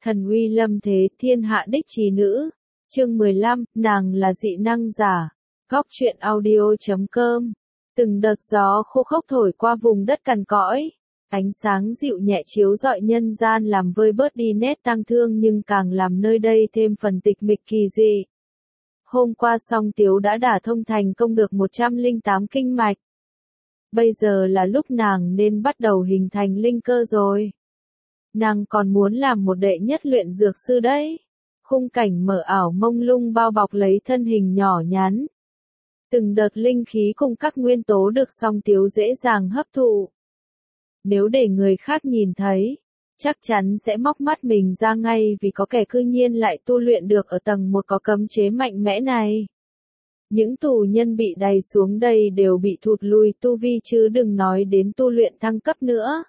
Thần uy lâm thế, thiên hạ đích trí nữ. Chương 15, nàng là dị năng giả. Góc truyện audio.com. Từng đợt gió khô khốc thổi qua vùng đất cằn cõi. Ánh sáng dịu nhẹ chiếu rọi nhân gian làm vơi bớt đi nét tang thương nhưng càng làm nơi đây thêm phần tịch mịch kỳ dị. Hôm qua Song Tiếu đã đả thông thành công được 108 kinh mạch. Bây giờ là lúc nàng nên bắt đầu hình thành linh cơ rồi. Nàng còn muốn làm một đệ nhất luyện dược sư đấy. Khung cảnh mờ ảo mông lung bao bọc lấy thân hình nhỏ nhắn. Từng đợt linh khí cùng các nguyên tố được Song Tiếu dễ dàng hấp thụ. Nếu để người khác nhìn thấy, chắc chắn sẽ móc mắt mình ra ngay vì có kẻ cư nhiên lại tu luyện được ở tầng 1 có cấm chế mạnh mẽ này. Những tù nhân bị đày xuống đây đều bị thụt lùi tu vi chứ đừng nói đến tu luyện thăng cấp nữa.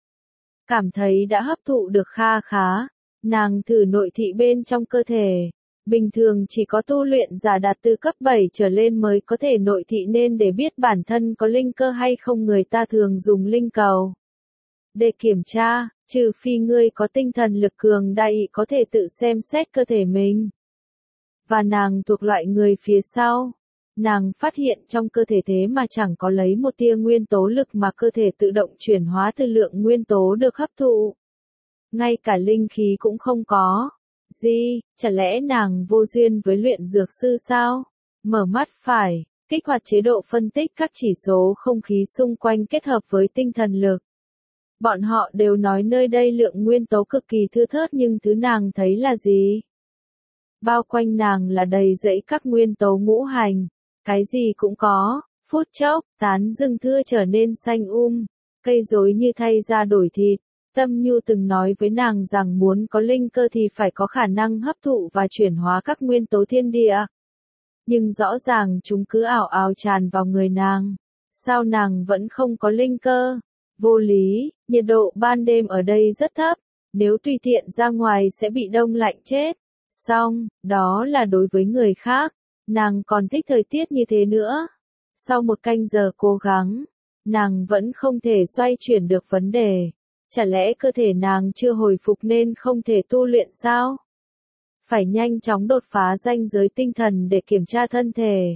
Cảm thấy đã hấp thụ được kha khá, nàng thử nội thị bên trong cơ thể. Bình thường chỉ có tu luyện giả đạt từ cấp 7 trở lên mới có thể nội thị nên để biết bản thân có linh cơ hay không người ta thường dùng linh cầu. Để kiểm tra, trừ phi ngươi có tinh thần lực cường đại có thể tự xem xét cơ thể mình. Và nàng thuộc loại người phía sau. Nàng phát hiện trong cơ thể thế mà chẳng có lấy một tia nguyên tố lực mà cơ thể tự động chuyển hóa từ lượng nguyên tố được hấp thụ. Ngay cả linh khí cũng không có. Gì, chả lẽ nàng vô duyên với luyện dược sư sao? Mở mắt phải, kích hoạt chế độ phân tích các chỉ số không khí xung quanh kết hợp với tinh thần lực. Bọn họ đều nói nơi đây lượng nguyên tố cực kỳ thưa thớt nhưng thứ nàng thấy là gì? Bao quanh nàng là đầy rẫy các nguyên tố ngũ hành. Cái gì cũng có, phút chốc, tán rừng thưa trở nên xanh cây rối như thay da đổi thịt. Tâm Nhu từng nói với nàng rằng muốn có linh cơ thì phải có khả năng hấp thụ và chuyển hóa các nguyên tố thiên địa. Nhưng rõ ràng chúng cứ ảo ảo tràn vào người nàng. Sao nàng vẫn không có linh cơ? Vô lý, nhiệt độ ban đêm ở đây rất thấp. Nếu tùy tiện ra ngoài sẽ bị đông lạnh chết. Xong, đó là đối với người khác. Nàng còn thích thời tiết như thế nữa. Sau một canh giờ cố gắng, nàng vẫn không thể xoay chuyển được vấn đề. Chả lẽ cơ thể nàng chưa hồi phục nên không thể tu luyện sao? Phải nhanh chóng đột phá ranh giới tinh thần để kiểm tra thân thể.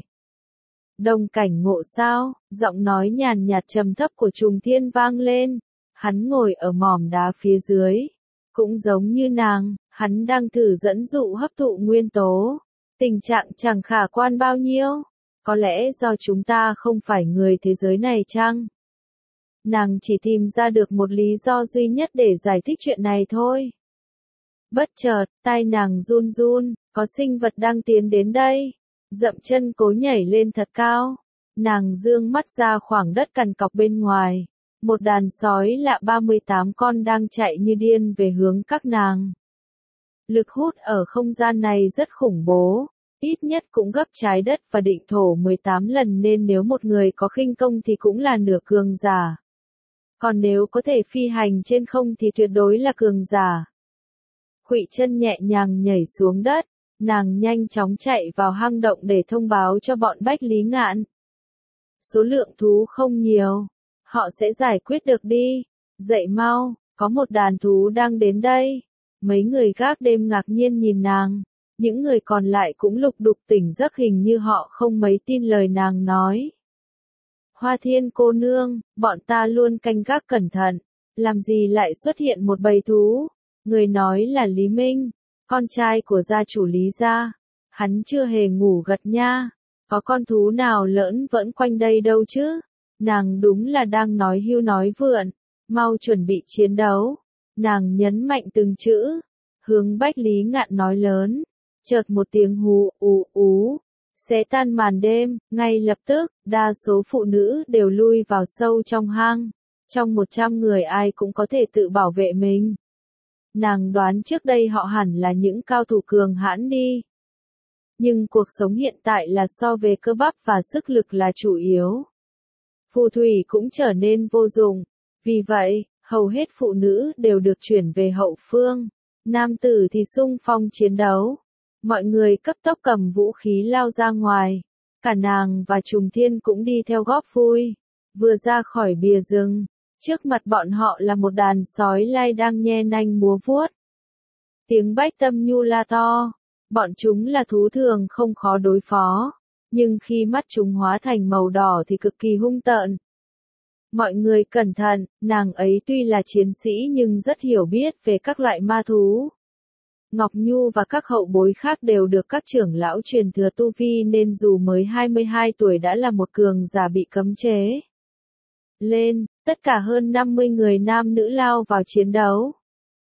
Đồng cảnh ngộ sao? Giọng nói nhàn nhạt trầm thấp của Trùng Thiên vang lên. Hắn ngồi ở mỏm đá phía dưới. Cũng giống như nàng, hắn đang thử dẫn dụ hấp thụ nguyên tố. Tình trạng chẳng khả quan bao nhiêu. Có lẽ do chúng ta không phải người thế giới này chăng? Nàng chỉ tìm ra được một lý do duy nhất để giải thích chuyện này thôi. Bất chợt, tai nàng run run, có sinh vật đang tiến đến đây. Dậm chân cố nhảy lên thật cao. Nàng dương mắt ra khoảng đất cằn cọc bên ngoài. Một đàn sói lạ 38 con đang chạy như điên về hướng các nàng. Lực hút ở không gian này rất khủng bố, ít nhất cũng gấp trái đất và định thổ 18 lần nên nếu một người có khinh công thì cũng là nửa cường giả. Còn nếu có thể phi hành trên không thì tuyệt đối là cường giả. Khuỵu chân nhẹ nhàng nhảy xuống đất, nàng nhanh chóng chạy vào hang động để thông báo cho bọn Bách Lý Ngạn. Số lượng thú không nhiều, họ sẽ giải quyết được đi. Dậy mau, có một đàn thú đang đến đây. Mấy người gác đêm ngạc nhiên nhìn nàng, những người còn lại cũng lục đục tỉnh giấc hình như họ không mấy tin lời nàng nói. Hoa Thiên cô nương, bọn ta luôn canh gác cẩn thận, làm gì lại xuất hiện một bầy thú? Người nói là Lý Minh, con trai của gia chủ Lý gia. Hắn chưa hề ngủ gật nha, có con thú nào lỡn vẫn quanh đây đâu chứ? Nàng đúng là đang nói hưu nói vượn, mau chuẩn bị chiến đấu. Nàng nhấn mạnh từng chữ, hướng Bách Lý Ngạn nói lớn, chợt một tiếng hú ú, xé tan màn đêm, ngay lập tức, đa số phụ nữ đều lui vào sâu trong hang, trong 100 người ai cũng có thể tự bảo vệ mình. Nàng đoán trước đây họ hẳn là những cao thủ cường hãn đi. Nhưng cuộc sống hiện tại là so về cơ bắp và sức lực là chủ yếu. Phù thủy cũng trở nên vô dụng, vì vậy, hầu hết phụ nữ đều được chuyển về hậu phương, nam tử thì xung phong chiến đấu. Mọi người cấp tốc cầm vũ khí lao ra ngoài, cả nàng và Trùng Thiên cũng đi theo góp vui. Vừa ra khỏi bìa rừng, trước mặt bọn họ là một đàn sói lai đang nhe nanh múa vuốt. Tiếng Bách Tâm Nhu la to. Bọn chúng là thú thường không khó đối phó. Nhưng khi mắt chúng hóa thành màu đỏ thì cực kỳ hung tợn. Mọi người cẩn thận, nàng ấy tuy là chiến sĩ nhưng rất hiểu biết về các loại ma thú. Ngọc Nhu và các hậu bối khác đều được các trưởng lão truyền thừa tu vi nên dù mới 22 tuổi đã là một cường giả bị cấm chế. Lên, tất cả hơn 50 người nam nữ lao vào chiến đấu.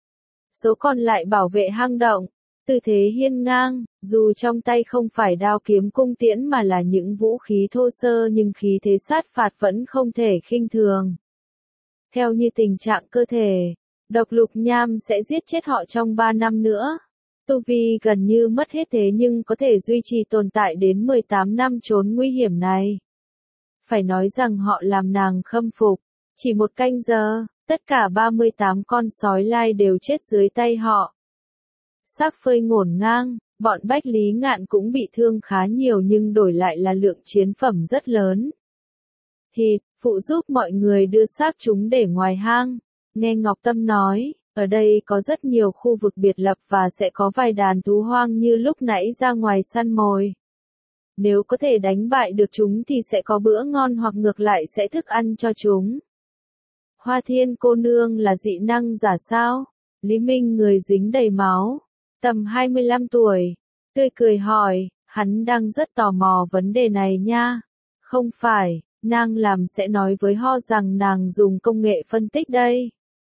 Số còn lại bảo vệ hang động, tư thế hiên ngang, dù trong tay không phải đao kiếm cung tiễn mà là những vũ khí thô sơ nhưng khí thế sát phạt vẫn không thể khinh thường. Theo như tình trạng cơ thể, độc lục nham sẽ giết chết họ trong 3 năm nữa. Tu vi gần như mất hết thế nhưng có thể duy trì tồn tại đến 18 năm trốn nguy hiểm này. Phải nói rằng họ làm nàng khâm phục. Chỉ một canh giờ, tất cả 38 con sói lai đều chết dưới tay họ. Xác phơi ngổn ngang, bọn Bách Lý Ngạn cũng bị thương khá nhiều nhưng đổi lại là lượng chiến phẩm rất lớn. Thịt, phụ giúp mọi người đưa xác chúng để ngoài hang. Nghe Ngọc Tâm nói, ở đây có rất nhiều khu vực biệt lập và sẽ có vài đàn thú hoang như lúc nãy ra ngoài săn mồi. Nếu có thể đánh bại được chúng thì sẽ có bữa ngon hoặc ngược lại sẽ thức ăn cho chúng. Hoa Thiên cô nương là dị năng giả sao? Lý Minh người dính đầy máu, tầm 25 tuổi, tươi cười hỏi, hắn đang rất tò mò vấn đề này nha. Không phải, nàng làm sẽ nói với Ho rằng nàng dùng công nghệ phân tích đây.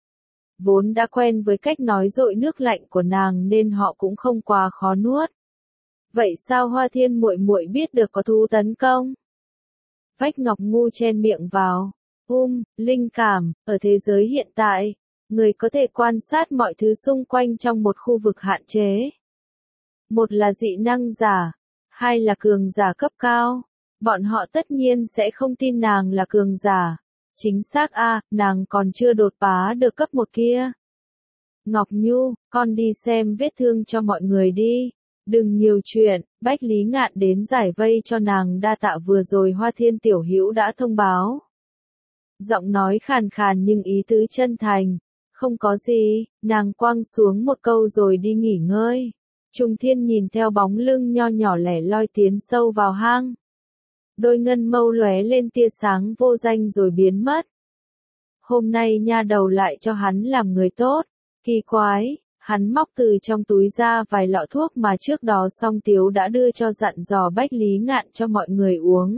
Vốn đã quen với cách nói dội nước lạnh của nàng nên họ cũng không quá khó nuốt. Vậy sao Hoa Thiên muội muội biết được có thú tấn công? Vách Ngọc Ngu chen miệng vào. Linh cảm, ở thế giới hiện tại, người có thể quan sát mọi thứ xung quanh trong một khu vực hạn chế. Một là dị năng giả, hai là cường giả cấp cao. Bọn họ tất nhiên sẽ không tin nàng là cường giả. Chính xác nàng còn chưa đột phá được cấp 1 kia. Ngọc Nhu, con đi xem vết thương cho mọi người đi. Đừng nhiều chuyện, Bách Lý Ngạn đến giải vây cho nàng đa tạ vừa rồi Hoa Thiên tiểu hữu đã thông báo. Giọng nói khàn khàn nhưng ý tứ chân thành. Không có gì, nàng quăng xuống một câu rồi đi nghỉ ngơi. Trung Thiên nhìn theo bóng lưng nho nhỏ lẻ loi tiến sâu vào hang. Đôi ngân mâu lóe lên tia sáng vô danh rồi biến mất. Hôm nay nha đầu lại cho hắn làm người tốt. Kỳ quái, hắn móc từ trong túi ra vài lọ thuốc mà trước đó Song Tiếu đã đưa cho dặn dò Bách Lý Ngạn cho mọi người uống.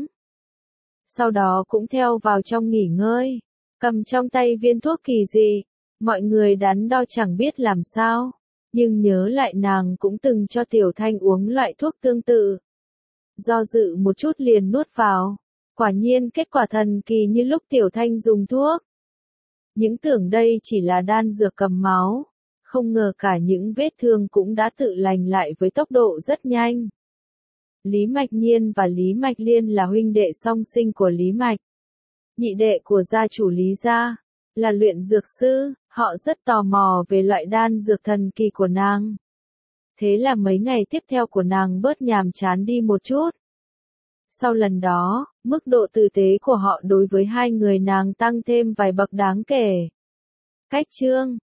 Sau đó cũng theo vào trong nghỉ ngơi, cầm trong tay viên thuốc kỳ dị. Mọi người đắn đo chẳng biết làm sao, nhưng nhớ lại nàng cũng từng cho Tiểu Thanh uống loại thuốc tương tự. Do dự một chút liền nuốt vào, quả nhiên kết quả thần kỳ như lúc Tiểu Thanh dùng thuốc. Những tưởng đây chỉ là đan dược cầm máu, không ngờ cả những vết thương cũng đã tự lành lại với tốc độ rất nhanh. Lý Mạch Nhiên và Lý Mạch Liên là huynh đệ song sinh của Lý Mạch, nhị đệ của gia chủ Lý gia, là luyện dược sư, họ rất tò mò về loại đan dược thần kỳ của nàng. Thế là mấy ngày tiếp theo của nàng bớt nhàm chán đi một chút. Sau lần đó, mức độ tử tế của họ đối với hai người nàng tăng thêm vài bậc đáng kể. Cách chương